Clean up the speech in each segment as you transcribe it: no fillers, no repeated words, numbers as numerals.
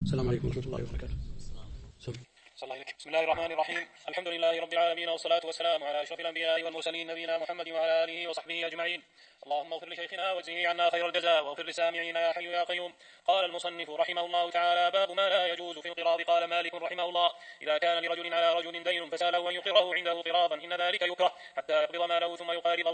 السلام عليكم ورحمة الله وبركاته. بسم الله الرحمن الرحيم. الحمد لله رب العالمين، والصلاة والسلام على أشرف الأنبياء والمرسلين نبينا محمد وعلى آله وصحبه أجمعين. اللهم اغفر لشيخنا واجزه عنا خير الجزاء، واغفر لسامعينا يا حي يا قيوم. قال المصنف رحمه الله تعالى: باب ما لا يجوز في القراض. قال مالك رحمه الله: إذا كان لرجل على رجل دين فسأله أن يقره عنده قراضا إن ذلك يكره حتى يقبض ماله ثم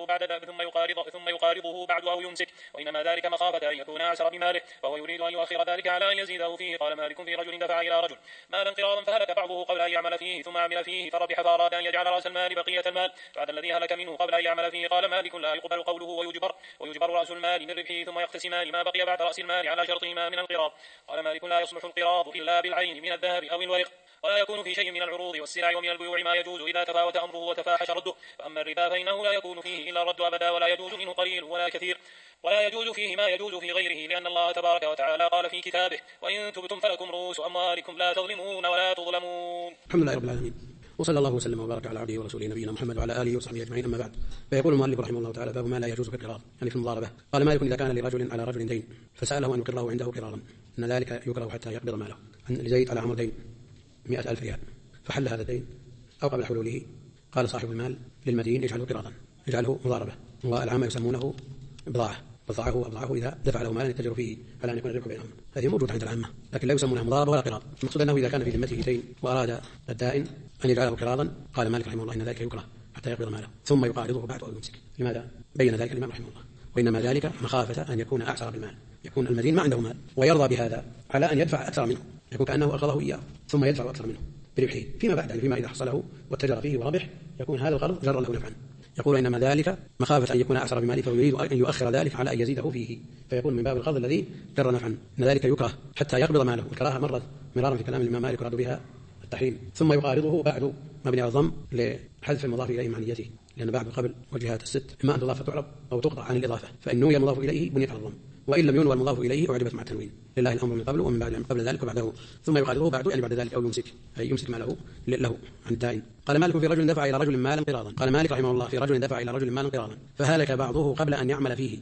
يقارضه بعد أو يمسك، وإنما ذلك مخافة أن يكون أعسر بماله، فهو يريد أن يؤخر ذلك على أن يزيده فيه. قال مالك: في رجل دفع إلى رجل مالا قراضا فهلك بعضه قبل أن يعمل فيه ثم عمل فيه فربح، فأراد أن يجعل رأس المال بقية المال بعد الذي هلك منه قبل أن يعمل فيه. قال مالك: لا يقبل قوله ويجبر رأس المال من ربحه ثم يقتسمان ما بقي بعد رأس المال على شرطهما من القراض. قال مالك: لا يصلح القراض إلا بالعين من الذهب أو الورق، ولا يكون في شيء من العروض والسلع ومن البيوع ما يجوز إذا تفاوت أمره وتفاحش رده. فأما الربا فإنه لا يكون فيه إلا الرد أبدا، ولا يجوز منه قليل ولا كثير، ولا يجوز فيه ما يجوز في غيره، لأن الله تبارك وتعالى قال في كتابه: وإن تبتم فلكم رؤوس أموالكم لا تظلمون ولا تظلمون. الحمد لله رب العالمين، وصلى الله وسلم وبارك على عبده ورسوله نبينا محمد وعلى آله وصحبه أجمعين. أما بعد، فيقول المؤلف رحمه الله تعالى: باب ما لا يجوز في القراض، يعني في المضاربة. قال مالك: إذا كان لرجل على رجل دين فسأله أن يقره عنده قراضا إن ذلك يكره حتى يقبض ماله. أن لزيد على عمرو دين 100,000 ريال، فحل هذا الدين أو قبل حلوله قال صاحب المال للمدين: اجعله قراضا، اجعله مضاربة. والعامة يسمونه بضاعة، وضعه إذا دفع له مالا يتجر فيه على أن يكون الربح بينهم. هذه موجودة عند العامة، لكن لا يسمونها مضاربة ولا قراض. المقصود أنه إذا كان في ذمته دين وأراد الدائن أن يجعله قراضا، قال مالك رحمه الله: إن ذلك يكره حتى يقبض ماله ثم يقارضه بعد أو يمسك. لماذا بين ذلك الإمام رحمه الله؟ وإنما ذلك مخافة أن يكون أعسر بالمال، يكون المدين ما عنده مال ويرضى بهذا على أن يدفع أكثر منه، يكون كأنه أقرضه إياه ثم يدفع أكثر منه بربحه فيما بعد، يعني فيما إذا حصله واتجر فيه وربح يكون هذا القرض جر له نفعا. يقول: إنما ذلك مخافة أن يكون أعسر بماله، فيريد أن يؤخر ذلك على أن يزيده فيه، فيكون من باب القرض الذي جر نفعا. إن ذلك يكره حتى يقبض ماله. الكراهة مرت مرارا في كلام الإمام مالك يراد بها التحريم. ثم يقارضه بعد مبني على الضم لحذف المضاف إليه مع نيته، لأن بعد قبل وجهات الست إما أن تضاف فتعرب أو تقطع عن الإضافة، فإن نوي المضاف إليه بنيت على الضم، وإن لم ينوى المضاف إليه أعجبت مع التنوين. لله الأمر من قبل ومن بعد، قبل ذلك وبعده. ثم يقارضه بعد، يعني بعد ذلك، أو يمسك، أي يمسك ماله له عن الدائن. قال مالك: في رجل دفع إلى رجل مالا قراضا. قال مالك رحمه الله: في رجل دفع إلى رجل مالا قراضا فهلك بعضه قبل أن يعمل فيه،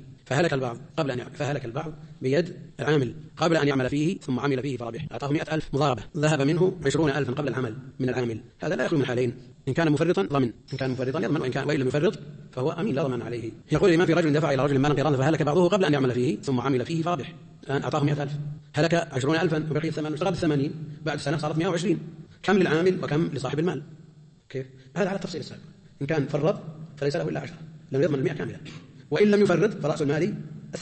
فهلك البعض بيد العامل قبل أن يعمل فيه ثم عمل فيه فربح، أعطاه 100,000 مضاربة، ذهب منه 20,000 قبل العمل من العامل. هذا لا يخلو من حالين: إن كان مفرطا ضمن، إن كان مفرطا يضمن، وإن لم يفرط فهو أمين لا ضمان عليه. يقول الإمام: في رجل دفع إلى رجل مالا قراضا فهلك بعضه قبل أن يعمل فيه ثم عمل فيه فربح. الآن أعطاه 100,000، هلك 20,000 وبقي 80، اشتغل 80، بعد سنة صارت 120. كم للعامل وكم لصاحب المال؟ كيف؟ هذا على التفصيل السابق. إن كان فرط فليس له إلا 10، لم يضمن 100 كاملة. وإن لم يفرط فرأس المال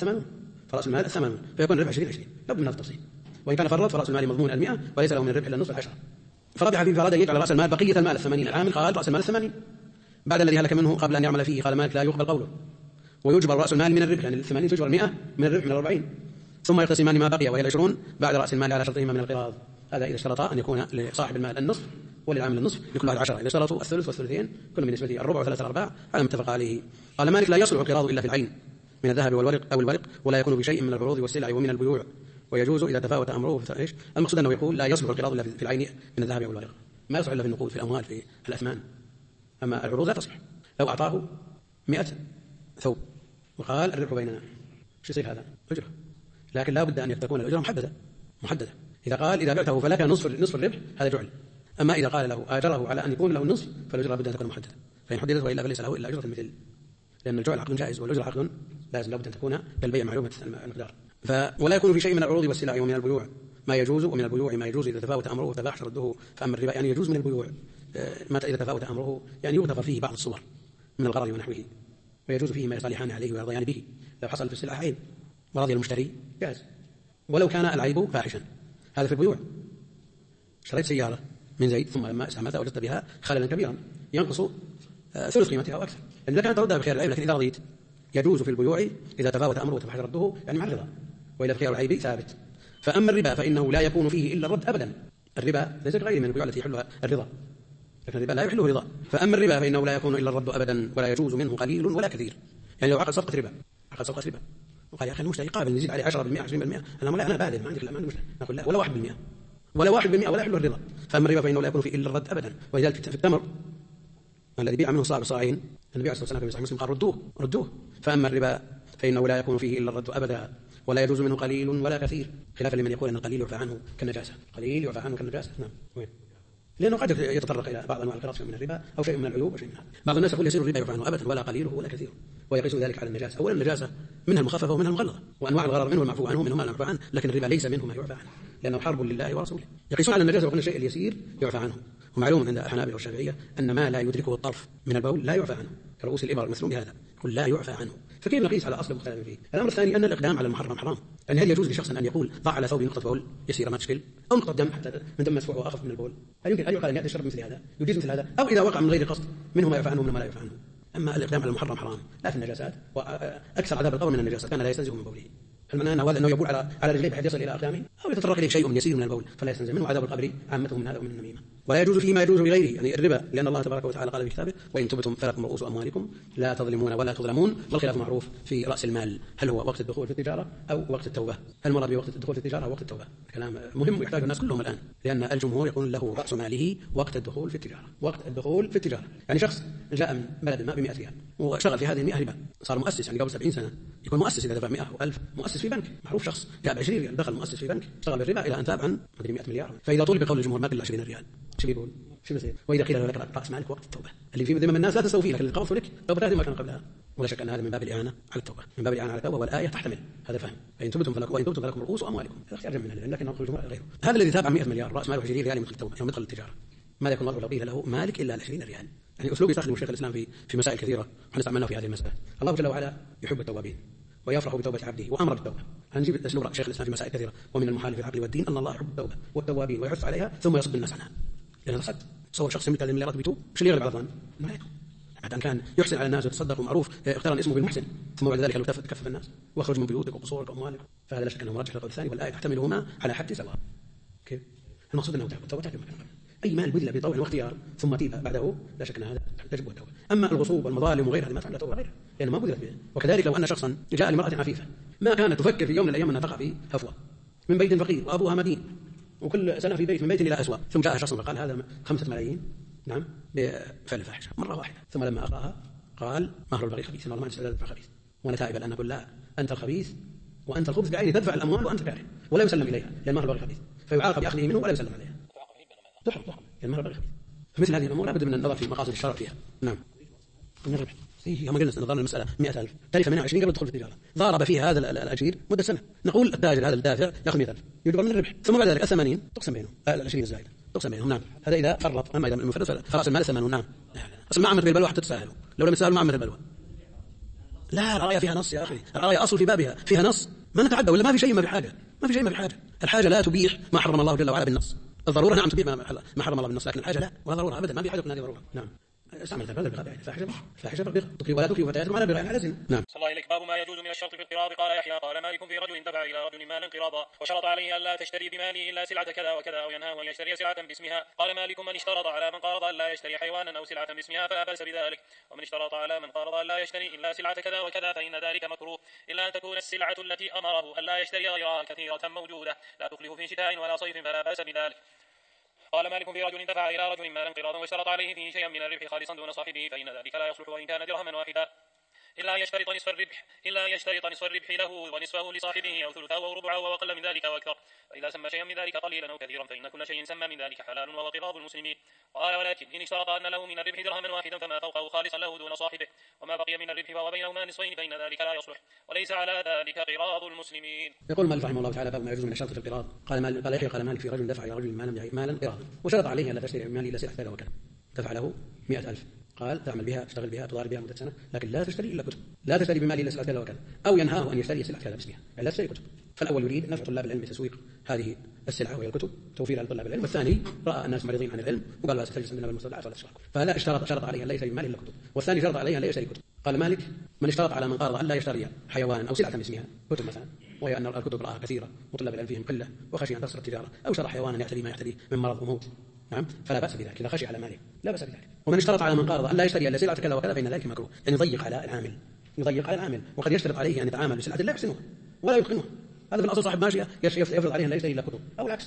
80، فيكون الربح 20 لابد من هذا التفصيل. وإن كان فرط فرأس المال مضمون 100 وليس له من الربح إلا النصف 10. فربح فيه، فراد يجعل رأس المال بقية المال 80. العامل قال رأس المال 80 بعد الذي هلك منه قبل أن يعمل فيه. قال مالك: لا يقبل قوله، ويجبر رأس المال من الربح، يعني 80 تجبر 100 من الربح من 40، ثم يقتسمان ما بقي وهي 20 بعد رأس المال على شرطهما من القراض. هذا إذا اشترطا أن يكون لصاحب المال النصف وللعامل النصف، لكل واحد 10. إذا اشترطوا الثلث والثلثين كل من نسبته الربع وثلاثة الأرباع على ما اتفق عليه. قال مالك: لا يصلح القراض إلا في العين من الذهب والورق أو الورق، ولا يكون في شيء من العروض والسلع ومن البيوع، ويجوز إذا تفاوت أمره. المقصود أنه يقول: لا يصلح القراض إلا في العين من الذهب أو الورق، ما يصلح إلا في النقود، في الأموال، في الأثمان. أما العروض لا تصلح. لو أعطاه 100 ثوب وقال: الربح بيننا، شو يصير هذا؟ أجرة، لكن لا بد أن تكون الأجرة محددة. إذا قال: إذا بعته فلك نصف الربح، هذا جعل. أما إذا قال له آجره على أن يكون له النصف فالأجرة بد أن تكون محددة، فإن حددت وإلا فليس له إلا أجرة المثل، لأن الجعل عقد جائز والأجرة عقد لازم، لابد أن تكون كالبيع معلومة المقدار. ولا يكون في شيء من العروض والسلع ومن البيوع ما يجوز، ومن البيوع ما يجوز إذا تفاوت أمره وتفاحش رده. فأما الربا يعني يجوز من البيوع متى إذا تفاوت أمره، يعني يغتفر فيه بعض الصور من الغرض ونحوه، ويجوز فيه ما يصالحان عليه ويرضيان به. لو حصل في السلعة عيب ورضي المشتري جاز، ولو كان العيب فاحشا. هذا في البيوع. اشتريت سيارة من زيد ثم لما استعملتها وجدت بها خللا كبيرا ينقص ثلث قيمتها أو أكثر، يعني إذا كانت تردها بخير العيب، لكن إذا رضيت يجوز في البيوع إذا تفاوت أمره وتفاحش رده، يعني مع الرضا، وإذا بخير العيب ثابت. فأما الربا فإنه لا يكون فيه إلا الرد أبدا. الربا ليس كغيره من البيوع التي يحلها الرضا، لكن الربا لا يحله الرضا. فأما الربا فإنه لا يكون إلا الرد أبدا، ولا يجوز منه قليل ولا كثير. يعني لو عقد صفقة ربا وقال: يا أخي المشتري قابل نزيد عليه 10% 20%، أنا بادل ما عندي مشكلة، نقول لا، ولا 1% ولا يحله الرضا. فأما الربا فإنه لا يكون فيه إلا الرد أبدا. ولذلك في التمر الذي بيع منه صاع صاعين، النبي عليه الصلاة والسلام في صحيح مسلم قال: ردوه. فأما الربا فإنه لا يكون فيه إلا الرد أبدا، ولا يجوز منه قليل ولا كثير، خلافا لمن يقول أن القليل يعفى عنه كالنجاسة. قليل يعفى عنه كالنجاسة. نعم. وين؟ لأنه قد يتطرق إلى بعض أنواع القراص من الربا أو شيء من العيوب وشيء من هذا. بعض الناس يقول يصير الربا يعفى عنه أبدا ولا قليله ولا كثيره، ويقيس ذلك على النجاسة. أولا النجاسة منها المخففة ومنها المغلظة، وأنواع الغرر منه المعفو عنه ومنه ما لا يعفى عنه، لكن الربا ليس منه ما يعفى عنه لأنه حرب لله ورسوله. يقيسون على النجاسة وقلنا الشيء اليسير يعفى عنه. ومعلوم عند الحنابلة والشافعية أن ما لا يدركه الطرف من البول لا يعفى عنه، كرؤوس الإبر المسلوم بهذا يقول لا يعفى عنه. فكيف نقيس على أصل مختلف فيه؟ الأمر الثاني أن الإقدام على المحرم حرام. يعني هل يجوز لشخص أن يقول ضع على ثوبي نقطة بول يسيرة ما تشكل، أو نقطة دم حتى من دم مسفوح وأخف من البول؟ هل يمكن أن يقال أن يأتي الشرب مثل هذا يجيز مثل هذا؟ أو إذا وقع من غير قصد منه ما يعفى عنه ومنه ما لا يعفى عنه. أما الإقدام على المحرم حرام لا في النجاسات، وأكثر عذاب القبر من النجاسات كان لا يستنزه من بوله. هل معناه أنه يبول على رجليه بحيث يصل إلى أقدامه، أو يتطرق إليه شيء يسير من البول فلا يستنزه منه؟ عذاب القبر عامته من هذا ومن النميمة. ولا يجوز فيما يجوز بغيره، يعني الربا، لأن الله تبارك وتعالى قال في كتابه وإن تبتم فلكم رؤوس أموالكم لا تظلمون ولا تظلمون. والخلاف معروف في رأس المال، هل هو وقت الدخول في التجارة أو وقت التوبة؟ هل المراد بوقت الدخول في التجارة أو وقت التوبة؟ كلام مهم يحتاج الناس كلهم الآن، لأن الجمهور يقول له رأس ماله وقت الدخول في التجارة. وقت الدخول في التجارة يعني شخص جاء من بلد ما ب100 ريال وشغل في هذه 100 ربا، صار مؤسس يعني قبل 70 سنة يكون مؤسس إذا دفع 100 و1000 مؤسس في بنك معروف. شخص جاء ب20 ريال دخل مؤسس في بنك اشتغل بالربا إلى أن تاب عن 100 مليار. فإذا طلب بقول الجمهور ما قل 20 ريال شو بيقول؟ شو بيصير؟ وإذا قيل له لك رأس مالك وقت التوبة اللي في ذمم الناس لا تستوفي لك، اللي قبضوا لك توبة ما كان قبلها. ولا شك أن هذا من باب الإعانة على التوبة، من باب الإعانة على التوبة، والآية تحتمل هذا فهم. فإن تبتم فلكم رؤوس أموالكم، هذا اختيار جميل لكن نقول الجمهور غيره. هذا الذي تابع 100 مليار رأس ماله 20 ريال يدخل التوبة يوم يدخل التجارة، ماذا يكون الله لو قيل له مالك إلا 20 ريال؟ يعني أسلوب يستخدمه شيخ الإسلام في مسائل كثيرة ونستعملناه في هذه المسألة. الله جل وعلا يحب التوابين ويفرح بتوبة عبده وأمر بالتوبة. هنجيب أسلوب شيخ الإسلام في مسائل كثيرة. ومن المحال في العقل والدين أن الله يحب التوبة والتوابين ويحث عليها ثم يصد الناس عنها، لأن تصد تصور شخص يملك 3 مليارات بيتوب، ايش اللي يغلب على الظن؟ ما يتوب. بعد أن كان يحسن على الناس ويتصدق ومعروف اقترن اسمه بالمحسن، ثم بعد ذلك لو تكفف الناس واخرج من بيوتك وقصورك وأموالك، فهذا لا شك أنه مرجح للقول الثاني، والآية تحتملهما على حد سواء. كيف؟ المقصود أنه التوبة تحتمل مكان أي مال بذل بطوع واختيار ثم تيب بعده لا شك أن هذا تجب التوبة. أما الغصوب والمظالم وغيرها ما تعمل توبة غيرها لأنه ما بذلت به. وكذلك لو أن شخصا جاء لامرأة عفيفة ما كانت تفكر في يوم من الأيام أنها تقع في هفوة من بيت فقير وأبوها مدين وكل سنة في بيت من بيت إلى أسوأ، ثم جاء شخص وقال هذا 5 ملايين نعم بفعل الفاحشة مرة واحدة، ثم لما أقرأها قال مهر البغي خبيث، والله ما استعداد أدفع خبيث وأنا تائب الآن. نقول لا، أنت الخبيث وأنت الخبث بعينه، تدفع الأموال وأنت كاره ولا يسلم إليها لأن مهر البغي خبيث، فيعاقب بأخذه منه ولا يسلم عليها. تحرم لأن مهر البغي خبيث. فمثل هذه الأمور لابد من النظر في مقاصد الشرع فيها. نعم. من الربح يوم قلنا نظرنا المسألة 100,000 تلف منها 20 قبل الدخول في التجارة، ضارب فيها هذا الأجير مدة سنة، نقول التاجر هذا الدافع يأخذ 100,000 يجبر من الربح، ثم بعد ذلك 80 تقسم بينهم، 20 الزائدة تقسم بينهم. نعم. هذا إذا فرط. أما إذا المفرط خلاص المال 80. نعم. أصل ما عملت بالبلوى حتى تساهلوا، لو لم تساهلوا ما عملت البلوى. لا، الراية فيها نص يا أخي، الراية أصل في بابها فيها نص، ما نتعدى ولا ما في شيء ما بحاجة، ما في شيء ما بحاجة. الحاجة لا تبيح ما حرم الله جل وعلا بالنص، الضرورة نعم تبيح ما حرم الله بالنص، لكن الحاجة لا، ولا ضرورة أبدا، ما في حاجة من هذه ضرورة. نعم. استعملت هذا بغض يعني فاحشة بغض تكفي ولا تكفي فتياتكم على بغير على زنا. نعم. صلى الله إليك. باب ما يجوز من الشرط في القراض. قال يحيى قال مالك في رجل دفع إلى رجل مالا قراضا وشرط عليه ألا تشتري بماله إلا سلعة كذا وكذا أو ينهاه أن يشتري سلعة باسمها. قال مالك من اشترط على من قارض ألا يشتري حيوانا أو سلعة باسمها فلا بأس بذلك، ومن اشترط على من قارض ألا يشتري إلا سلعة كذا وكذا فإن ذلك مكروه إلا أن تكون السلعة التي أمره ألا يشتري غيرها كثيرة موجودة لا تخلف في شتاء ولا صيف فلا بأس بذلك. قال مالك في رجل دفع إلى رجل مالا قراضا واشترط عليه فيه شيئا من الربح خالصا دون صاحبه فإن ذلك لا يصلح وإن كان درهما واحدا إلا يشترط نصف الربح له ونصفه لصاحبه أو ثلثه أو ربعه وأقل من ذلك وأكثر، فإذا سمى شيئا من ذلك قليلا أو كثيرا فإن كل شيء سمى من ذلك حلال وهو قراض المسلمين. قال ولكن إن اشترط أن له من الربح درهما واحدا فما فوقه خالصا له دون صاحبه وما بقي من الربح فهو بينهما نصفين فإن ذلك لا يصلح وليس على ذلك قراض المسلمين. يقول مالك رحمه الله تعالى باب ما يجوز من الشرط في القراض. قال يحيى قال مالك في رجل دفع إلى رجل مالا قراضا وشرط عليه ألا تشتري بماله إلا سلعة كذا وكذا، دفع له 100,000 قال تعمل بها تشتغل بها تضارب بها مدة سنة لكن لا تشتري إلا كتب، لا تشتري بماله إلا سلعة كذا وكذا، أو ينهاه أن يشتري سلعة كذا باسمها يعني لا تشتري كتب. فالأول يريد نفع طلاب العلم بتسويق هذه السلعة وهي الكتب توفيرها لطلاب العلم، والثاني رأى الناس معرضين عن العلم وقال لا تجلس عندنا بالمستودعات ولا تشترك، فلا شرط عليه أن لا يشتري بماله إلا كتب، والثاني شرط عليه أن لا يشتري كتب. قال مالك من اشترط على من قارض أن لا يشتري حيوان أو سلعة باسمها كتب مثلا، وهي أن الكتب رأها كثيرة وطلاب العلم فيهم قلة وخشي أن تخسر التجارة، أو شرى حيوانا يعتدي ما يعتدي من مرض وموت نعم فلا بأس بذلك إذا خشي على ماله لا بأس بذلك. ومن اشترط على من قارض أن لا يشتري إلا سلعة كذا وكذا فإن ذلك مكروه، يعني يضيق على العامل وقد يشترط عليه أن يتعامل بسلعة لا يحسنها ولا يتقنها. هذا في الأصل صاحب ماشية يفرض عليه أن لا يشتري إلا كتب، أو العكس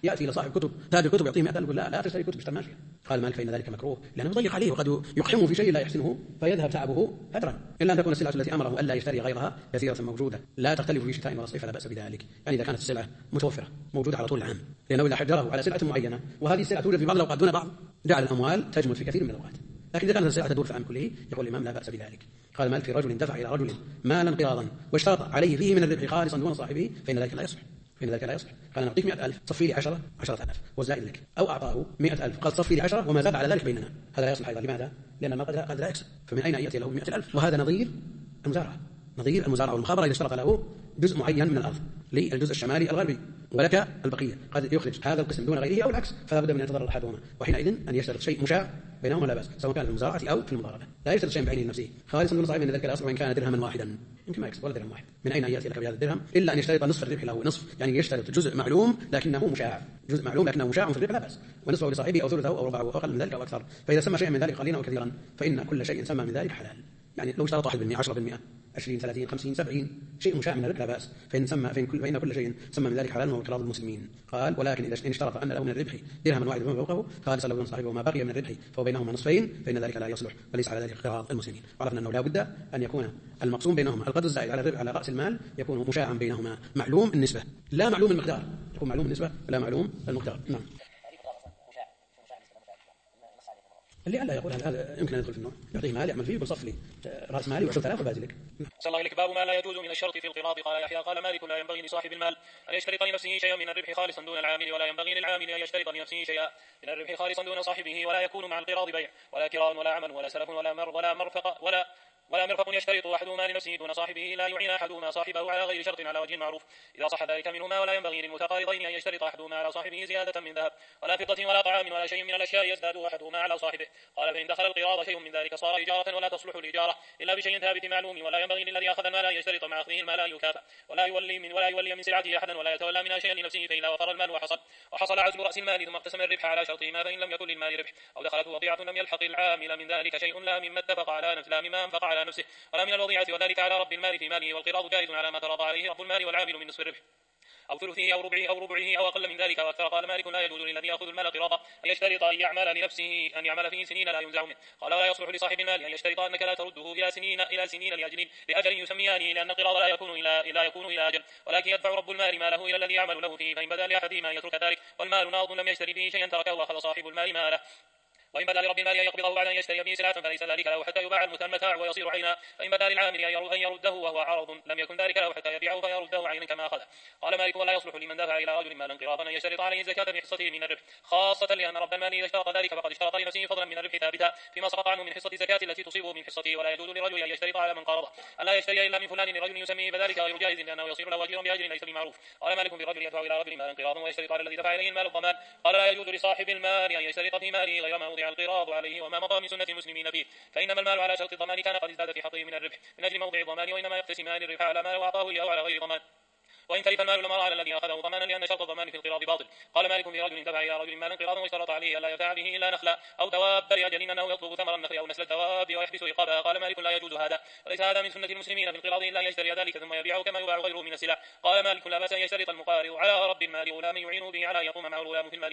يأتي إلى صاحب كتب تاجر كتب يعطيه 100,000 يقول لا تشتري كتب اشتري ماشية. قال مالك فإن ذلك مكروه لأنه يضيق عليه وقد يقحمه في شيء لا يحسنه فيذهب تعبه هدرا، إلا أن تكون السلعة التي أمره ألا يشتري غيرها كثيرة موجودة لا تختلف في شتاء ولا صيف فلا بأس بذلك. يعني إذا كانت السلعة متوفرة موجودة على طول العام، لأنه إذا حجره على سلعة معينة وهذه السلعة توجد في بعض الأوقات دون بعض جعل الأموال تجمد في كثير من الأوقات. لكن إذا كانت السلعة تدور في العام كله يقول الإمام لا بأس بذلك. قال مالك في رجل دفع إلى رجل مالا قراضا واشترط عليه فيه من الربح خالصا دون صاحبه فإن ذلك لا يصح. قال نعطيك 100,000 صفي لي 10,000 والزائد لك، أو أعطاه 100,000 قال صفي لي 10 وما زاد على ذلك بيننا، هذا لا يصلح أيضا. لماذا؟ لأن المال قد لا يكسب، فمن أين يأتي له 100,000؟ وهذا نظير المزارعة والمخابرة إذا اشترط له جزء معين من الأرض للجزء الشمالي الغربي ولك البقية، قد يخرج هذا القسم دون غيره أو العكس، فلا بد من أن يتضرر أحدهما، وحينئذ أن يشترط شيء مشاع بينهما لا بأس، سواء كان في المزارعة أو في المضاربة. لا يشترط شيء بعينه نفسه خالصا دون صاحبه، ان ذلك لا يصلح وإن كان درهما واحدا، يمكن ما يكسب ولا درهم واحد. من أين يأتي لك بهذا الدرهم؟ إلا أن يشترط نصف الربح له، نصف يعني يشترط جزء معلوم لكنه مشاع، في الربح لا بأس، ونصفه لصاحبه أو ثلثه أو ربعه أو أقل من ذلك أو أكثر. فإذا سمى شيئا من ذلك قليلا أو كثيرا فإن كل شيء سمى من ذلك حلال. يعني لو اشترط 1% 10% 20 30 50 70 شيء مشاع من الربح لا بأس، فإن كل شيء سمى من ذلك حلال وهو قراض المسلمين. قال ولكن إذا اشترط أن له من الربح درهم واحد فما فوقه خالصا له صاحبه وما بقي من الربح فهو بينهما نصفين فإن ذلك لا يصلح وليس على ذلك قراض المسلمين. عرفنا أنه لا بد أن يكون المقسوم بينهما القدر الزائد على الربح على رأس المال يكون مشاعا بينهما معلوم النسبة لا معلوم المقدار، يكون معلوم النسبة لا معلوم المقدار. نعم. اللي ألا يقول هذا يمكن أن يدخل في النوع، يعطيه مال يعمل فيه بصف لي رأس مالي و10,000 وبازي لك. صلى الله عليك. باب ما لا يجوز من الشرط في القراض. قال يحيى قال مالك لا ينبغي لصاحب المال أن يشترط لنفسه شيئا من الربح خالصا دون العامل، ولا ينبغي للعامل أن يشترط لنفسه شيئا من الربح خالصا دون صاحبه، ولا يكون مع القراض بيع ولا كراء ولا عمل ولا سلف ولا مرفق يشترط أحدهما لنفسه دون صاحبه لا يعين أحدهما صاحبه على غير شرط على وجه معروف إذا صح ذلك منهما، ولا ينبغي للمتقارضين أن يشترط أحدهما على صاحبه زيادة من ذهب ولا فضة ولا طعام ولا شيء من الأشياء يزداد أحدهما على صاحبه. قال فإن دخل القراض شيء من ذلك صار إجارة ولا تصلح الإجارة إلا بشيء ثابت معلوم، ولا ينبغي للذي أخذ المال أن يشترط مع أخذه المال أن يكافأ ولا يولي من سلعته أحدا ولا يتولى منها شيئا لنفسه، فإذا وفر المال وحصل عزل رأس المال ثم اقتسم الربح على شرطهما فإن لم يكن للمال ربح أو دخلته وضيعة لم يلحق العامل من ذلك شيء لا مما اتفق على نفسه لا مما أنفق على نفسه ولا من الوضيعة، وذلك على رب المال في ماله، والقراض جائز على ما تراضى عليه رب المال والعامل من نصف الربح أو ثلثه أو ربعه أو أقل من ذلك وأكثر. قال مالك لا يجوز للذي يأخذ المال قراضا أن يشترط أن يعمل فيه سنين لا ينزع منه. قال ولا يصلح لصاحب المال أن يشترط أنك لا ترده إلى سنين لأجل يسميانه، لأن القراض لا يكون إلى أجل، ولكن يدفع رب المال ماله إلى الذي يعمل له فيه، فإن بدا لأحدهما أن يترك ذلك والمال ناض لم يشتري به شيئا تركه وأخذ صاحب المال ماله، وإن بدا لرب المال أن يقبضه بعد أن يشتري به سلعة فليس ذلك له حتى يباع المتاع ويصير عينا، فإن بدا للعامل أن يرده وهو عرض لم يكن ذلك له حتى يبيعه فيرده عينا كما أخذ. قال مالك ولا يصلح لمن دفع إلى رجل مالا قراضا أن يشترط عليه الزكاة في حصته من الربح، خاصة لأن رب المال إذا اشترط ذلك فقد اشترط لنفسه فضلا من الربح ثابتا فيما سقط عنه من حصة الزكاة التي تصيبه من حصته، ولا يجوز لرجل أن يشترط على من قارضه أن لا يشتري إلا من فلان لرجل يسميه فذلك غير جائز لأنه يصير له أجر بأجر ليس بمعروف. قال مالك في رجل يدفع إلى رجل مالا قراضا ويشترط على الذي دفع إليه المال الضمان. قال لا يجوز لصاحب المال أن يشترط في ماله غير ما وضع القراض عليه وما مضى من سنة المسلمين فيه، فإنما المال على شرط الضمان كان قد ازداد في حقه من الربح من أجل موضع الضمان، وإنما يقتسمان الربح على ما أعطاه إياه على غير ضمان، وإن تلف المال لمر على الذي أخذه ضمانا لأن شرط الضمان في القراض باطل. قال مالك في رجل دفع إلى رجل مالا قراضا واشترط عليه ألا يدفع به إلا نخلا أو دواب لأجل أنه يطلب ثمر النخل أو نسل الدواب ويحبس رقابها. قال مالك لا يجوز هذا، وليس هذا من سنة المسلمين في القراض إلا أن يشتري ذلك ثم يبيعه كما يباع غيره من السلع. قال مالك لا بأس أن يشترط المقارض على رب المال غلام يعينه به على أن يقوم معه الغلام في المال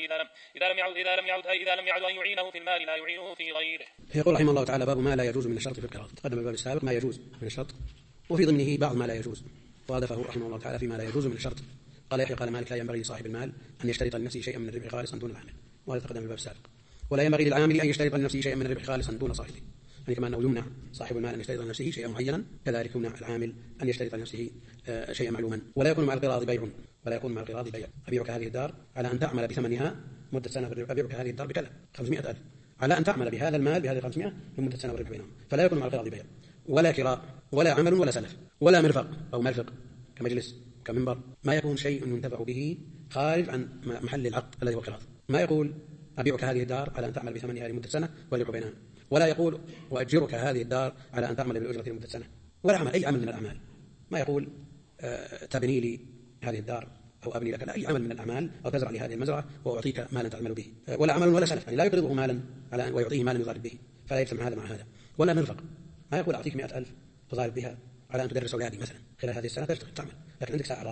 إذا لم يعد أن يعينه في المال لا يعينه في غيره. يقول رحمه الله تعالى باب ما لا يجوز من الشرط في القراض. قدم الباب السابق ما يجوز من الشرط وفي ضمنه بعض ما لا يجوز، وأضافه رحمه الله تعالى فيما لا يجوز من الشرط. قال يحيى قال مالك لا ينبغي لصاحب المال أن يشترط لنفسه شيئا من الربح خالصا دون العامل، وهذا تقدم الباب السابق. ولا ينبغي للعامل أن يشترط لنفسه شيئا من الربح خالصا دون صاحبه، يعني كما أنه يمنع صاحب المال أن يشترط لنفسه شيئا معينا كذلك يمنع العامل أن يشترط لنفسه شيئا معلوما. ولا يكون مع القراض بيع أبيعك هذه الدار على أن تعمل بثمنها مدة سنة أبيعك هذه الدار بكذا 500,000 على أن تعمل بهذا المال بهذه 500 لمدة سنة والربح بينهم، فلا يكون مع القراض بيع ولا كراء ولا عمل ولا سلف ولا مرفق أو مرفق كمجلس كمنبر، ما يكون شيء ينتفع به خارج عن محل العقد الذي هو القراض. ما يقول أبيعك هذه الدار على أن تعمل بثمنها لمدة سنة والربح بينها، ولا يقول وأجرك هذه الدار على أن تعمل بالأجرة لمدة سنة، ولا عمل أي عمل من الأعمال. ما يقول تبني لي هذه الدار أو أبني لك أي عمل من الأعمال أو تزرع لي هذه المزرعة وأعطيك مالا تعمل به، ولا عمل ولا سلف، يعني لا يقرضه مالا على ويعطيه مالا يضارب به فلا يجتمع هذا مع هذا. ولا مرفق، ما يقول أعطيك 100,000 تضارب بها على أن تدرس أولادي مثلا خلال هذه السنة تعمل، لكن عندك ساعة راحة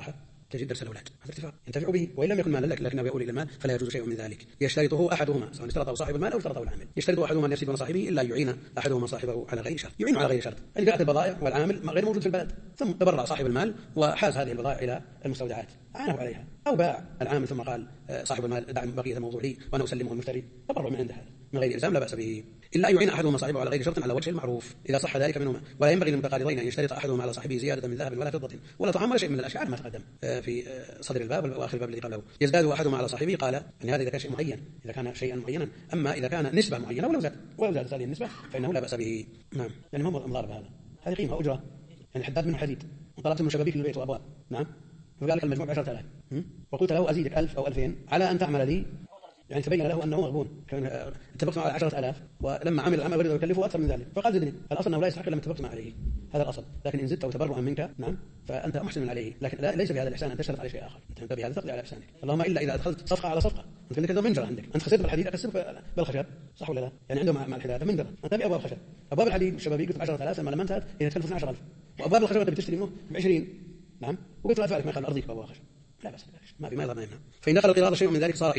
تجد درس الأولاد هذا اتفاق ينتفع به وإن لم يكن مالا لكنه يقول إلى المال فلا يجوز شيء من ذلك. يشترطه أحدهما سواء اشترطه صاحب المال أو اشترطه العامل. يشترط أحدهما أن يفسد صاحبه إلا يعين أحدهما صاحبه على غير شرط. يعين على غير شرط يعني جاءت البضائع والعامل غير موجود في البلد ثم تبرع صاحب المال وحاز هذه البضائع إلى المستودعات عانه عليها، أو باع العامل ثم قال صاحب المال دع بقية الموضوع لي وأنا أسلمه المشتري، تبرع من عند هذا من غير إلزام لا بأس به، إلا يعين أحدهما صاحبه على غير شرط على وجه المعروف إذا صح ذلك منهما. ولا ينبغي للمتقارضين أن يشترط أحدهما على صاحبه زيادة من ذهب ولا فضة ولا طعام ولا شيء من الأشياء ما تقدم في صدر الباب وآخر الباب الذي قبله. يزداد أحدهما على صاحبه قال يعني هذا إذا كان شيء معين، إذا كان شيئا معينا، أما إذا كان نسبة معينة ولو زادت هذه النسبة فإنه لا بأس به. نعم يعني ما هو مضاربة، هذا هذه قيمة أجرة يعني حداد منه حديد وطلبت منه شبابيك للبيت وأبواب نعم وقال لك المجموع ب10,000 وقلت له أزيدك 1000 أو 2000 على أن تعمل لي، يعني تبين له أنه مغبون، اتفقت معه على 10,000 ولما عمل العمل أريد يكلفه أكثر من ذلك فقال زدني. الأصل أنه لا يستحق لما اتفقت معه عليه، هذا الأصل، لكن إن زدت تبرعا منك نعم فأنت محسن عليه، لكن ليس بهذا الإحسان أن تشترط على شيء آخر، أنت بهذا تقضي على إحسانك، اللهم إلا إذا أدخلت صفقة على صفقة، أنت عندك منجرة عندك، أنت خسرت بالحديد أكسبك بالخشب صح ولا لا؟ يعني عنده مع الحداد منجرة، أنت تبيع أبواب خشب، أبواب الحديد والشبابيك ب 10,000 لما انتهت هي تكلف 12,000 وأبواب الخشب أنت بتشتري منه ب20 نعم وقلت له أدفع لك ما يخل أرضيك بأبواب خشب، لا بأس بذلك ما يضر ما يمنع. فإن دخل القراضة شيء من ذلك صار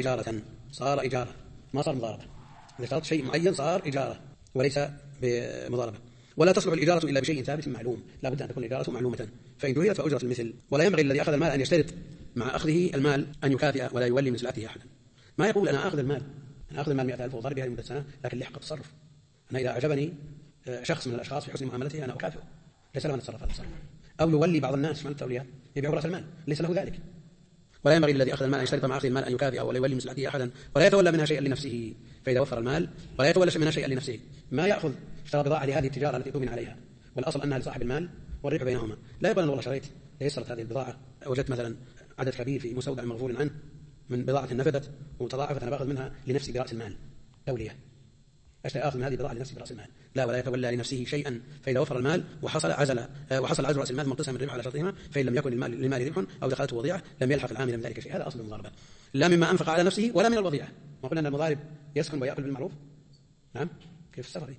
إجارة ما صار مضاربة. إذا اشترط شيء معين صار إجارة وليس بمضاربة. ولا تصلح الإجارة إلا بشيء ثابت معلوم، لا بد أن تكون الإجارة معلومة، فإن جهلت فأجرة المثل. ولا ينبغي الذي أخذ المال أن يشترط مع أخذه المال أن يكافئ ولا يولي من سلعته أحدا. ما يقول أنا أخذ المال 100,000 وضارب بها لمدة سنة لكن لي حق التصرف، أنا إذا أعجبني شخص من الأشخاص في حسن معاملته أنا أكافئه ليس له أن يتصرف هذا التصرف. أو يولي بعض الناس من التوليات يبيع رأس المال ليس له ذلك. ولا ينبغي الذي أخذ المال أن يشترط مع أخذ المال أن يكافئ ولا يولي من سلعته أحدا ولا يتولى منها شيئا لنفسه، فإذا وفر المال ولا يتولى منها شيئا لنفسه ما يأخذ اشترى بضاعة لهذه التجارة التي تؤمن عليها والأصل أنها لصاحب المال والربح بينهما. لا يقول والله شريت ليسرت هذه البضاعة، وجدت مثلا عدد كبير في مستودع مغفور عنه من بضاعة نفدت وتضاعفت أنا بأخذ منها لنفسي برأس المال تولية، أشتري آخذ من هذه البضاعة لنفسي برأس المال، لا ولا يتولى لنفسه شيئا، فإذا وفر المال وحصل عزل رأس المال منقسم من الربح على شرطهما، فإن لم يكن للمال ربح أو دخلته وضيعة لم يلحق العامل من ذلك شيء. هذا أصل المضاربة، لا مما أنفق على نفسه ولا من الوضيعة. ما قلنا أن المضارب يسكن ويأكل بالمعروف نعم كيف السفر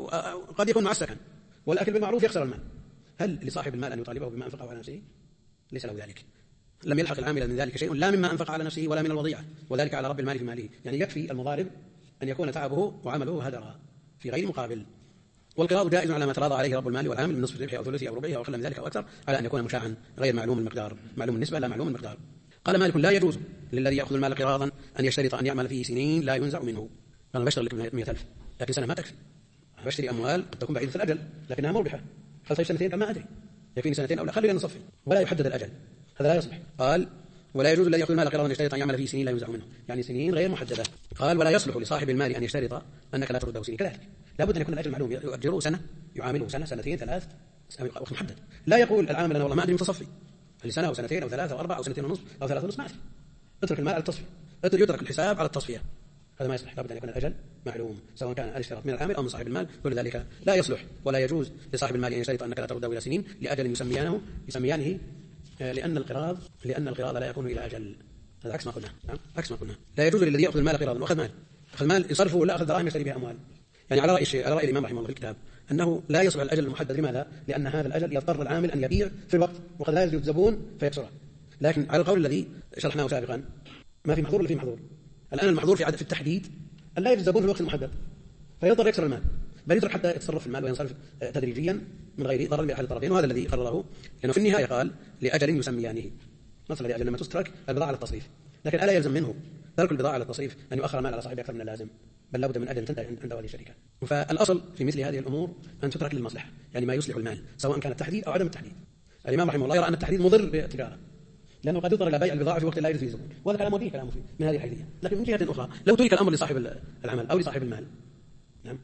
قد يكون مع السكن والأكل بالمعروف يخسر المال، هل لصاحب المال أن يطالبه بما أنفقه على نفسه؟ ليس له ذلك، لم يلحق العامل من ذلك شيء لا مما أنفق على نفسه ولا من الوضيعة، وذلك على رب المال في ماله. يعني يكفي المضارب أن يكون تعبه وعمله هدرا في غير مقابل. والقراض جائز على ما تراضى عليه رب المال والعامل من نصف الربح أو ثلثه أو ربعه أو أقل من ذلك أو أكثر، على أن يكون مشاعا غير معلوم المقدار، معلوم النسبة لا معلوم المقدار. قال مالك لا يجوز للذي يأخذ المال قراضا أن يشترط أن يعمل فيه سنين لا ينزع منه. أنا بشتري لك 100,000 لكن سنة ما تكفي، بشتري أموال قد تكون بعيدة الأجل لكنها مربحة، هل طيب سنتين ما أدري يكفيني سنتين أو لا، خلينا نصفي ولا يحدد الأجل، هذا لا يصلح. قال ولا يجوز الذي يأخذ المال قراضا أن يشترط أن يعمل فيه سنين لا ينزع منه، يعني سنين غير محددة. قال ولا يصلح لصاحب المال أن يشترط أنك لا ترده سنين، كذلك لابد أن يكون الأجل معلوم، يؤجره سنة يعامله سنة سنتين 3 وقت محدد، لا يقول العامل أنا والله ما أدري متصفي لسنة أو سنتين أو 3 أو 4 أو 2.5 سنين أو 3.5 ما أدري، اترك المال على التصفية، يترك الحساب على التصفية، هذا ما يصلح، لابد أن يكون الأجل معلوم سواء كان الاشتراط من العامل أو من صاحب المال، ولذلك لا يصلح ولا يجوز لصاحب المال أن يشترط أنك لا ترده إلى سنين لأجل يسميانه لأن القراض لا يكون إلى أجل، هذا عكس ما قلنا، عكس ما قلنا. لا يجوز للذي يأخذ المال قراضا وأخذ مال يصرفه ولا أخذ دراهم يشتري بها أموال، يعني على رأي الإمام رحمه الله في الكتاب أنه لا يصلح الأجل المحدد. لماذا؟ لأن هذا الأجل يضطر العامل أن يبيع في الوقت وقد لا يجد الزبون فيكسره. لكن على القول الذي شرحناه سابقا ما في محظور إلا في محظور. الآن المحظور في التحديد أن لا يجد الزبون في الوقت المحدد فيضطر يكسر المال، بل يترك حتى يتصرف في المال وينصرف تدريجيا من غير ضرر بأحد الطرفين، وهذا الذي قرره، لأنه في النهاية قال لأجل يسميانه، مثل لأجل لما تترك البضاعة على التصريف، لكن ألا يلزم منه ترك البضاعة على التصريف أن يؤخر المال على صاحبه أكثر من اللازم، بل لابد من أجل تنتهي عند هذه الشركة. فالأصل في مثل هذه الأمور أن تترك للمصلحة، يعني ما يصلح المال سواء كان التحديد أو عدم التحديد. الإمام رحمه الله يرى أن التحديد مضر بالتجارة لأنه قد يضطر إلى بيع البضاعة في وقت لا يجد فيه زبون، وهذا كلام فيه كلام فيه من هذه الحيثية. لكن من جهة أخرى لو ترك الأمر لصاحب العمل أو لصاحب المال، نعم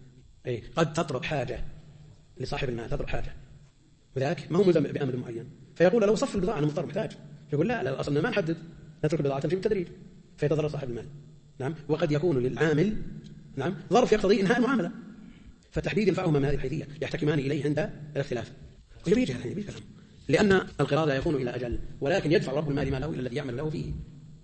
قد تطرق حاجة لصاحب المال، تطرق حاجة، وذلك ما هو ملزم بأمر معين، فيقول لو صف البضاعة أنا مضطر محتاج، يقول لا أصلنا ما نحدد، نترك البضاعة تمشي بالتدريج فيتضرر صاحب المال. نعم وقد يكون للعامل نعم ظرف يقتضي إنهاء المعاملة، فالتحديد ينفعهما من هذه الحيثية، يحتكمان إليه عند الاختلاف. ويبي كلام لأن القراض لا يكون إلى أجل، ولكن يدفع رب المال ماله إلى الذي يعمل له فيه،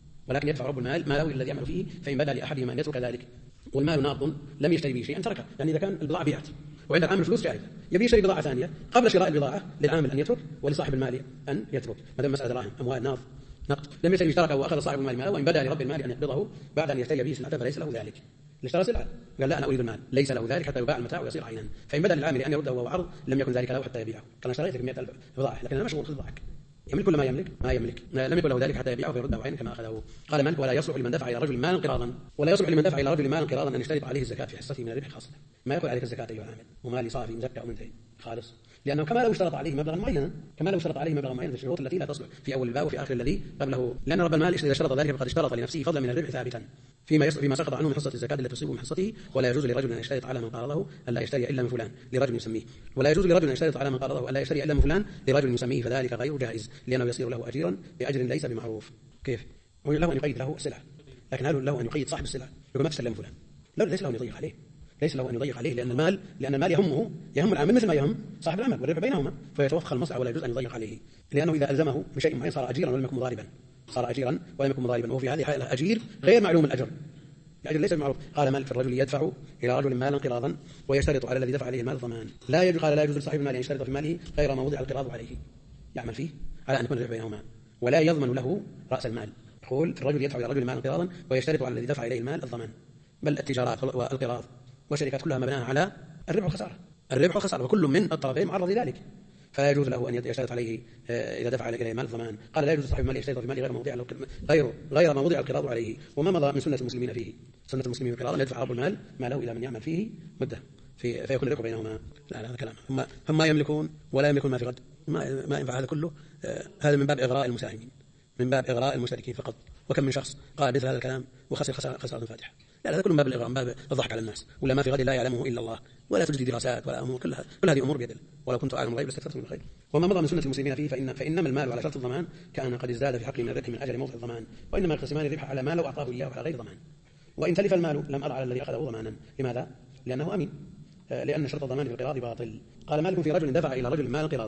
فإن بدا لأحدهما أن يترك ذلك والمال ناض لم يشتري به شيئا تركه، يعني إذا كان البضاعة بيعت وعند العامل فلوس جاهزة يبي يشتري بضاعة ثانية قبل شراء البضاعة للعامل أن يترك ولصاحب المال أن يترك، ما دام مسألة دراهم أموال ناض نقد. لم يشتري اشترك وأخذ صاحب المال ماله وإن بدا لرب المال أن يقبضه بعد أن يشتري به سلعة فليس له ذلك. اشترى سلعة قال لا أنا أريد المال، ليس له ذلك حتى يباع المتاع ويصير عينا، فإن بدا للعامل أن يرده وهو عرض لم يكن ذلك له حتى يبيعه. قال اشتريت ب 100,000 بضاعة لكن أنا مشغول في بضاعك، يملك كل ما يملك لم يكن له ذلك حتى يبيعه فيرده عينا كما أخذه. قال مالك ولا يصلح لمن دفع إلى رجل مالا قراضا، ولا يصلح لمن دفع إلى رجل مالا قراضا أن يشترط عليه الزكاة في حصته من الربح خاصة. ما يقول عليك الزكاة أيها العامل ومالي صافي مزكى أو منتهي خالص، لأنه كما لو اشترط عليه مبلغا معينا في الشروط التي لا تصلح في أول الباب وفي آخر الذي قبله، لأن رب المال إذا اشترط ذلك فقد اشترط لنفسه فضلا من الربح ثابتا فيما سقط عنه من حصة الزكاة التي تصيبه من حصته. ولا يجوز لرجل أن يشترط على من قارضه ألا يشتري إلا من فلان لرجل يسميه، ولا يجوز لرجل أن يشترط على من قارضه ألا يشتري إلا من فلان لرجل يسميه، فذلك غير جائز لأنه يصير له أجيرا بأجر ليس بمعروف. كيف؟ له أن يقيد له السلعة، لكن هل له أن يقيد صاحب السلعة يقول ما تسلم فلان؟ لا، ليس له أن يضيق عليه، ليس له أن يضيق عليه، لأن المال يهم العامل مثل ما يهم صاحب العمل والربح بينهما، فيتوفق المصلحة ولا يجوز أن يضيق عليه، لأنه إذا ألزمه بشيء معين صار أجيرا ولم يكن مضاربا، وهو في هذه الحالة أجير غير معلوم الأجر، الأجر ليس بمعروف. قال مالك في الرجل يدفع إلى رجل مالا قراضا ويشترط على الذي دفع عليه المال ضمان. قال لا يجوز لصاحب المال أن يشترط في ماله غير ما وضع القراض عليه، يعمل فيه على أن يكون الربح بينهما، ولا يضمن له رأس المال. يقول في الرجل يدفع إلى رجل مالا قراضا ويشترط على الذي دفع إليه المال الضمان، بل التجارات والقراض والشركات كلها مبناها على الربح والخسارة، وكل من الطرفين معرض لذلك، فلا يجوز له أن يشترط عليه إذا دفع إليه المال الضمان. قال لا يجوز صاحب المال يشترط في ماله غير ما وضع القراض عليه، وما مضى من سنة المسلمين فيه. سنة المسلمين في القراض أن يدفع رب المال ماله إلى من يعمل فيه مدة فيكون الربح بينهما. لا هذا كلام، هم ما يملكون ولا يملكون ما في غد، ما ينفع هذا كله. هذا من باب إغراء المساهمين، من باب إغراء المشتركين فقط. وكم من شخص قال مثل هذا الكلام وخسر خسارة فادحة. لا هذا كله من باب الإغراء، من باب الضحك على الناس، ولا ما في غد لا يعلمه إلا الله، ولا تجدي دراسات ولا أمور، كل هذه أمور بيد الله، ولو كنت أعلم الغيب لاستكثرت من الخير. وما مضى من سنة المسلمين فيه فإنما المال على شرط الضمان كان قد ازداد في حقه من الربح من أجل موضع الضمان، وإنما يقسمان الربح على ما لو أعطاه إياه على غير ضمان. وإن تلف المال لم أرى على الذي أخذه ضمانا. لماذا؟ لأنه أمين، لأن شرط الضمان في القراض باطل. قال مالك في رجل دفع إلى رجل مالا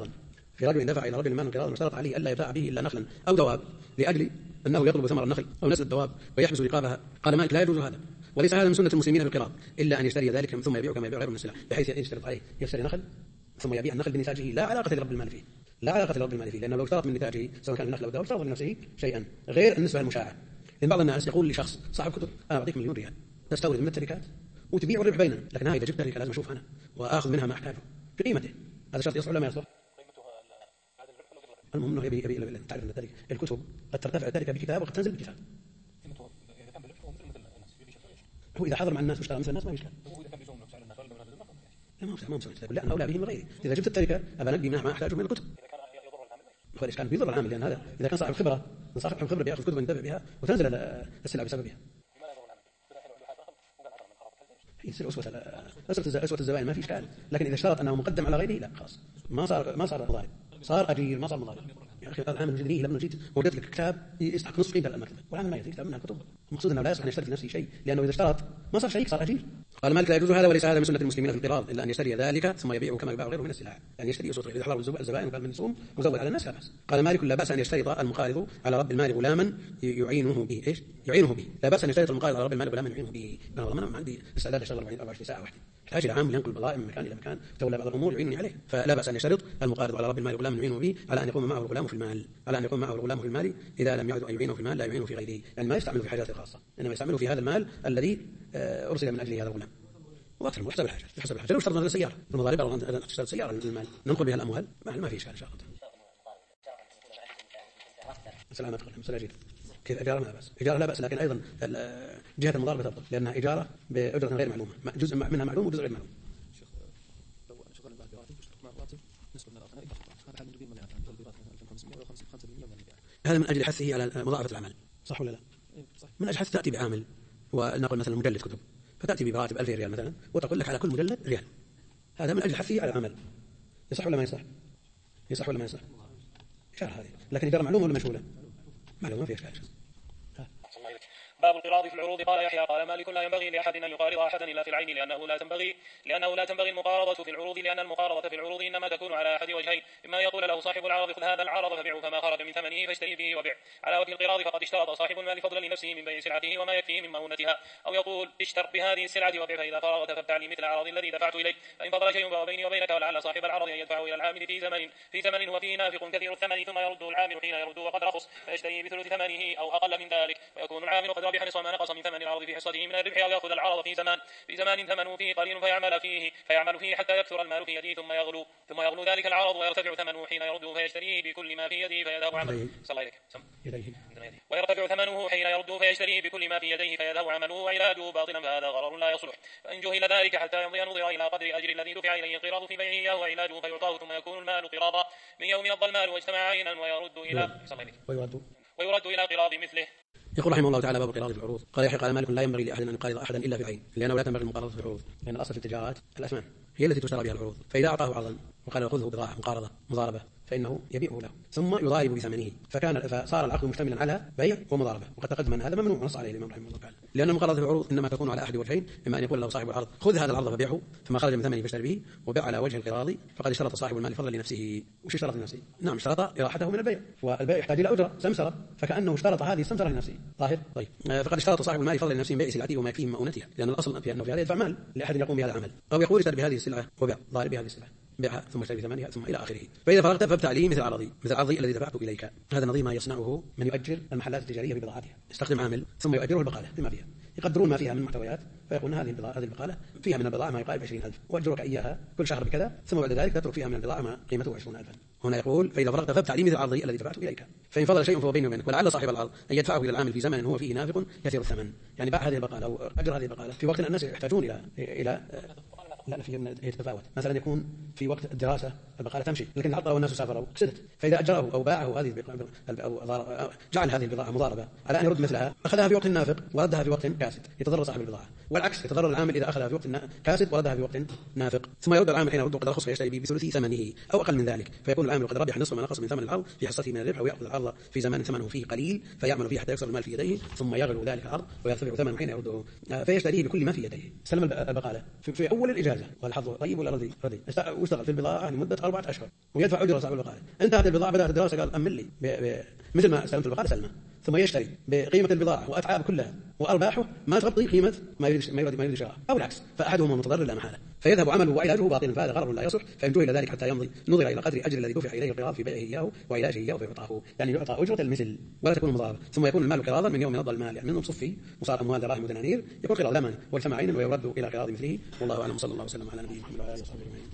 قراضا واشترط عليه ألا يبتاع به إلا نخلا أو دواب لأجل أنه يطلب ثمر النخل أو نسل الدواب ويحبس رقابها. قال مالك لا يجوز هذا، وليس هذا من سنة المسلمين في القراض إلا أن يشتري ذلك ثم يبيع كما يبيع غيره من السلع، بحيث يشترط عليه يشتري نخل ثم يبيع النخل بنتاجه، لا علاقة لرب المال فيه، لأنه لو اشترط من نتاجه سواء كان النخل أو الدواب اشترط لنفسه شيئا غير النسبة المشاعة. لأن بعض الناس يقول لشخص صاحب كتب أنا أعطيك 1,000,000 ريال تستورد من التركات وتبيع الربح بيننا، لكن إذا جبت تركة لازم أشوف أنا وآخذ منها ما أحتاجه في قيمته. هذا شرط يصلح ولا ما يصلح؟ المهم انه يبي تعرف ان التركه الكتب قد ترتفع التركه بكتاب وقد تنزل بكتاب. هو اذا حضر مع الناس واشتغل مثل الناس ما يشكل. لا ما مسوي لا انا اولى به من غيري. اذا جبت التركه ابى انقي منها ما احتاجه من الكتب. هو الاشكال بيضر العامل، لان هذا اذا كان صاحب خبره بياخذ كتب ينتفع بها وتنزل السلع بسببها. يصير أسوة الزبائن ما في إشكال، لكن إذا اشترط أنه مقدم على غيره لا خلاص ما صار مضارب، صار أجير ما صار مضارب. يا أخي العامل جدني لما جيت وجدت لك كتاب يستحق نصف قيمة المكتبة والعامل ما يأتي كتاب منها كتب، المقصود أنه لا يصح أن يشتري في نفسه شيء، لأنه إذا اشترط ما صار شريك صار أجير. قال مالك لا يجوز هذا، وليس هذا من سنة المسلمين في القراض إلا أن يشتري ذلك ثم يبيعه كما يباع غيره من السلع، يعني يشتري يسوق إذا حضر الزبائن وقال من يصوم وزود على الناس لا بأس. قال مالك لا بأس أن يشترط المقارض على رب المال غلاما يعينه به لا بأس أن يشترط المقارض على رب المال غلاما يعينه به. أنا والله ما عندي استعداد أشتغل 24 ساعة واحدة، يحتاج إلى عامل ينقل بضائع من مكان إلى مكان تولى بعض الأمور يعينني عليه، فلا بأس أن يشترط المقارض على رب المال غلاما يعينه به على أن يقوم معه الغلام في المال، إذا لم يعد أن يعينه في المال لا يعينه في غيره، يعني ما يستعمله في حاجات خاصة، إنما يستعمله في هذا المال الذي أرسل من أجله هذا الغلام. وأكثر حسب الحاجة لو اشترطنا سيارة المضاربة تشترط سيارة للمال ننقل بها الأموال ما في إشكال إن شاء الله. مسألة ما تقول مسألة كيف إجارة ما بأس، إجارة لا بأس، لكن أيضا جهة المضاربة تفضل لأنها إجارة بأجرة غير معلومة، جزء منها معلوم وجزء غير معلوم. هذا من أجل حثه على مضاعفة العمل، صح ولا لا؟ من أجل حث تأتي بعامل ونقول مثلا مجلد كتب فتأتي براتب 2000 ريال مثلا وتقول لك على كل مجلد ريال، هذا من أجل حثه على العمل، يصح ولا ما يصح؟ يصح ولا ما يصح؟ إشارة هذه، لكن إجارة معلومة ولا مشهولة؟ معلومة ما فيها إشكال. باب القراض في العروض. قال يحيى قال مالك لا ينبغي لأحد أن يقارض أحدا إلا في العين لأنه لا تنبغي المقارضة في العروض، لأن المقارضة في العروض إنما تكون على أحد وجهين: إما يقول له صاحب العرض خذ هذا العرض فبيعه فما خرج من ثمنه فاشتري به وبيع. على وجه القراض فقد اشترط صاحب المال فضلا لنفسه من بيع سلعته وما يكفيه من مؤونتها، أو يقول اشتر بهذه السلعة وبيع فإذا فرغت فابتع لي مثل عرض الذي دفعت إليك، فإن فضل شيء فهو بيني وبينك، ولعل صاحب العرض أن يدفعه إلى العامل في زمن وفيه نافق كثير الثمن ثم يرده العامل حين يرده وقد رخص فيشتري بثلث ثمنه أو أقل من ذلك، ويكون العامل قد ربح نصف ما نقص من ثمن العرض في حصته من الربح، أو يأخذ العرض في زمان ثمنه فيه قليل فيعمل فيه حتى يكثر المال في يده ثم يغلو ذلك العرض ويرتفع ثمنه حين يرده فيشتريه بكل ما في يده فيذهب عمله ويرتفع ثمنه حين يرده فيشتريه بكل ما في يديه فيذهب عمله وعلاجه باطلا، فهذا غرر لا يصلح. فإن جهل ذلك حتى يمضي نظر إلى قدر أجر الذي دفع إليه القراض في بيعه إياه وعلاجه فيعطاه، ثم يكون المال قراضا من يوم نضى المال واجتمع عينا ويرد إلى قراض مثله. يقول رحمه الله تعالى باب القراض في العروض. قال يحيى قال مالك لا ينبغي لأحد أن يقارض أحدا إلا في عين، لأنه لا تنبغي المقارضة في العروض، لأن الأصل في التجارات الأثمان هي التي تشترى بها العروض، فإذا أعطاه عرضا وقال خذه بضاعة مقارضة مضاربة فإنه يبيعه له ثم يضارب بثمنه، فصار العقد مشتملا على بيع ومضاربة، وقد تقدم أن هذا ممنوع ونص عليه الإمام رحمه الله تعالى، لأن المقارضة في العروض إنما تكون على أحد وجهين: إما أن يقول له صاحب العرض خذ هذا العرض فبيعه فما خرج من ثمنه فاشتري به وبيع على وجه القراض، فقد اشترط صاحب المال فضلا لنفسه. وش اشترط لنفسه؟ نعم اشترط إراحته من البيع، والبيع يحتاج إلى أجرة سمسرة، فكأنه اشترط هذه السمسرة لنفسه. ظاهر؟ طيب فقد اشترط صاحب المال فضلا لنفسه من بيع سلعته وما يكفيه من مؤونتها، لأن الأصل في أنه في هذا يدفع مال لأحد يقوم بهذا العمل، أو يقول اشتري بهذه السلعة وبيع، ضارب بهذه السلعة بيعها ثم اشتري بثمنها ثم إلى آخره. فإذا فرغت فابتع لي مثل عرضي الذي دفعت إليك. هذا نظير ما يصنعه من يؤجر المحلات التجارية ببضاعتها، يستخدم عامل ثم يؤجره البقالة بما فيها، يقدرون ما فيها من محتويات، فيقولون هذه البقالة فيها من البضاعة ما يقارب 20,000 وأجرك إياها كل شهر بكذا، ثم بعد ذلك تترك فيها من البضاعة ما قيمته 20,000. هنا يقول فإذا فرغت فابتع لي مثل عرضي الذي دفعت إليك، فإن فضل شيء فهو بيني وبينك، ولعل صاحب العرض أن يدفعه إلى العامل في زمن هو فيه نافق كثير الثمن، يعني باع هذه البقالة أو أجر هذه البقالة في وقت الناس يحتاجون إلى لا في يتفاوت، مثلا يكون في وقت الدراسة البقالة تمشي، لكن العطلة والناس سافروا كسدت، فإذا أجره أو باعه هذه أو جعل هذه البضاعة مضاربة على أن يرد مثلها، أخذها في وقت نافق وردها في وقت كاسد، يتضرر صاحب البضاعة، والعكس يتضرر العامل إذا أخذها في وقت كاسد وردها في وقت نافق، ثم يرد العامل حين يرد قد رخص فيشتري به بثلث ثمنه أو أقل من ذلك، فيكون العامل قد ربح نصف ما نقص من ثمن العرض في حصته من الربح، ويأخذ العرض في زمان ثمنه فيه قليل فيعمل فيه حتى يكسر المال في يديه، ثم يغلو ذلك العرض ويرتفع ثمنه حين يرده فيشتريه بكل ما في يديه. سلم البقالة في أول الإجازة والحظ طيب ولا رضي واشتغل في البضاعة لمدة 4 أشهر ويدفع أجرة صاحب البقالة، انتهت البضاعة بدأت الدراسة قال أمل لي مثل ما استلمت البقالة سلمه، ثم يشتري بقيمة البضاعة وأتعاب كلها وأرباحه ما تغطي قيمة ما يريد شراءه أو العكس، فأحدهما متضرر لا محالة، فيذهب عمله وعلاجه باطلا، فهذا غرر لا يصح. فإن جهل ذلك حتى يمضي نظر إلى قدر أجر الذي دفع إليه القراض في بيعه إياه وعلاجه إياه فيعطاه، يعني يعطى أجرة المثل ولا تكون مضاربة، ثم يكون المال قراضا من يوم نضى المال، يعني منهم صفي وصار أموال دراهم ودنانير، يكون قراض لا مانع واجتمع عينا ويرد إلى قراض مثله. والله أعلم، صلى الله وسلم على نبينا محمد وعلى آله وصحبه أجمعين.